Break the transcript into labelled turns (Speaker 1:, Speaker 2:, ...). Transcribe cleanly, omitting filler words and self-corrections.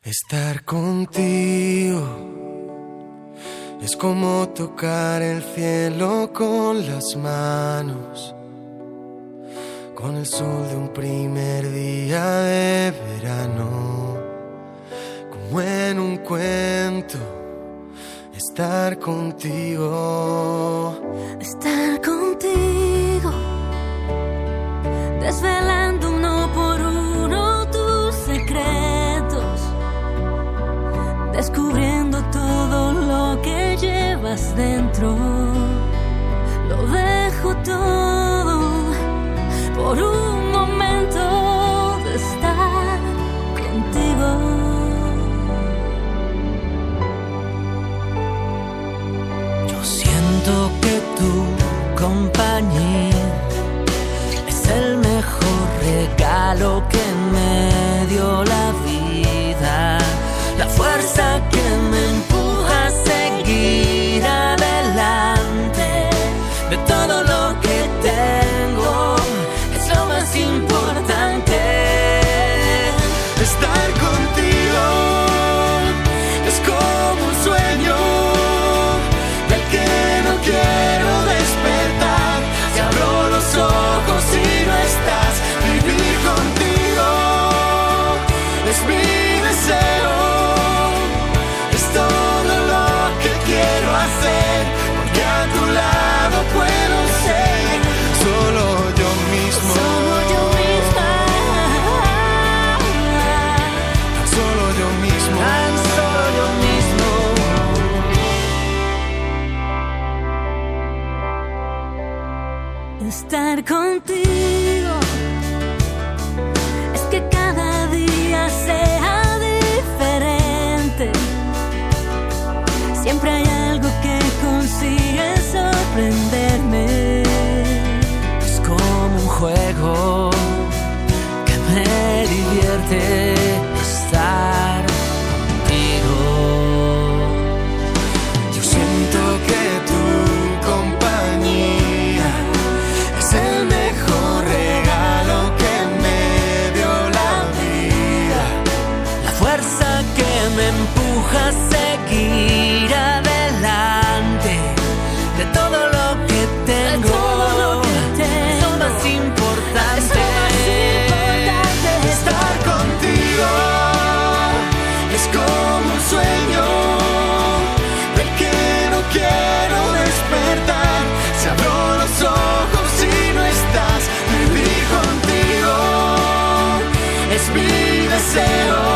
Speaker 1: Estar contigo es como tocar el cielo con las manos, con el sol de un primer día de verano, como en un cuento. Estar contigo,
Speaker 2: desvelando uno por uno tus secretos, descubriendo todo lo que llevas dentro. Lo dejo todo por un momento de estar contigo.
Speaker 3: Siento que tu compañía es el mejor regalo que me dio la vida, la fuerza que me empuja a seguir adelante. De todo lo que tengo es lo más importante.
Speaker 1: Estar contigo es como un sueño quiero despertar. Si abro los ojos y no estás, vivir contigo es mi deseo. Es todo lo que quiero hacer, porque a tu lado puedo ser solo yo mismo.
Speaker 2: Solo yo misma.
Speaker 1: Tan solo yo mismo.
Speaker 3: Tan solo yo mismo.
Speaker 2: Estar contigo es que cada día sea diferente. Siempre hay algo que consigue sorprenderme.
Speaker 3: Es como un juego que me divierte estar contigo.
Speaker 1: Yo siento que tu compañía es el mejor regalo que me dio la vida,
Speaker 3: La fuerza que me empuja a seguir adelante. De todo lo que tengo, es lo más importante.
Speaker 1: Estar contigo es como un sueño del que no quiero despertar. Si abro los ojos y no estás, vivir contigo es mi deseo.